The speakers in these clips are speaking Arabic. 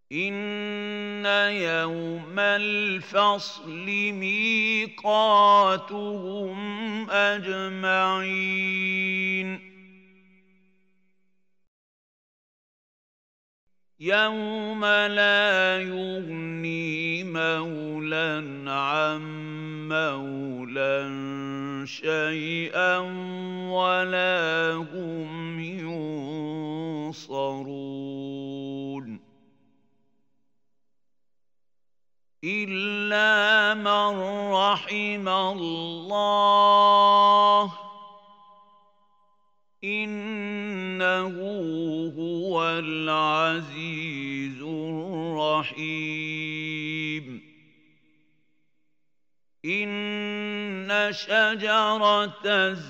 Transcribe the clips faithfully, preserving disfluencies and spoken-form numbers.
إن يوم الفصل ميقاتهم أجمعين يوم لا يغني مولى عن مولى شيئا ولا هم ينصرون إلا من رحم الله إنه هو العزيز الرحيم إن شجرة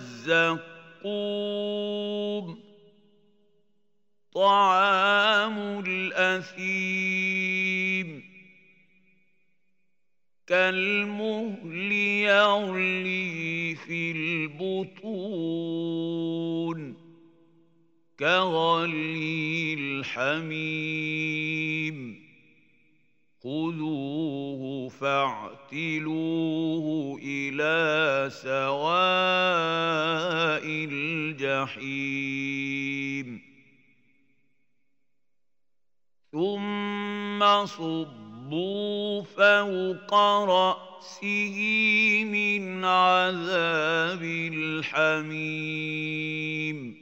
الزقوم طعام الأثيم كالمهل يغلي في البطون كغلي الحميم خذوه فاعتلوه إلى سواء الجحيم ثم صبوا فوق رأسه من عذاب الحميم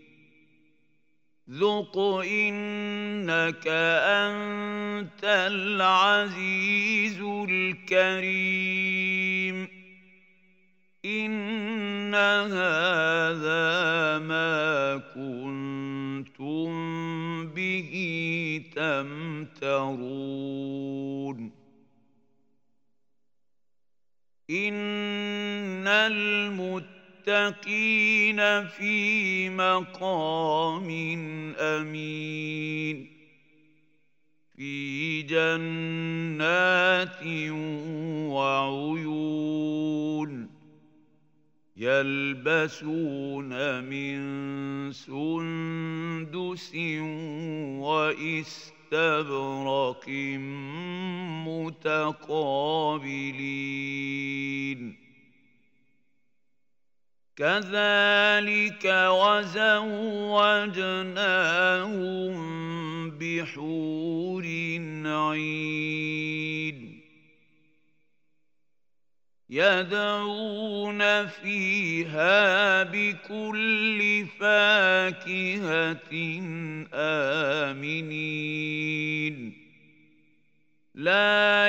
ذق إنك أنت العزيز الكريم إن هذا ما كنتم به تمترون إن المتقين في مقام أمين في جنات وعيون يلبسون من سندس وإستبرق متقابلين كذلك وزوجناهم بحور عين يدعون فيها بكل فاكهة آمنين لا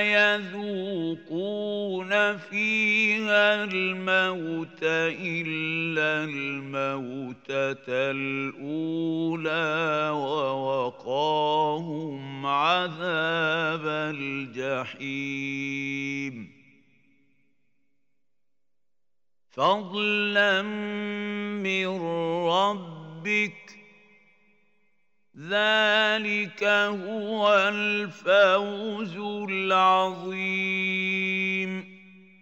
يذوقون فيها الموت إلا الموتة الأولى ووقاهم عذاب الجحيم فضلا من ربك ذلك هو الفوز العظيم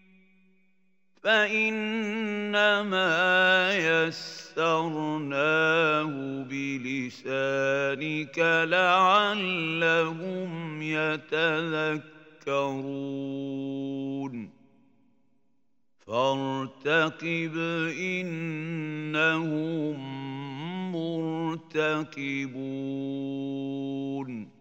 فإنما يسرناه بلسانك لعلهم يتذكرون فارتقب إنهم مرتقبون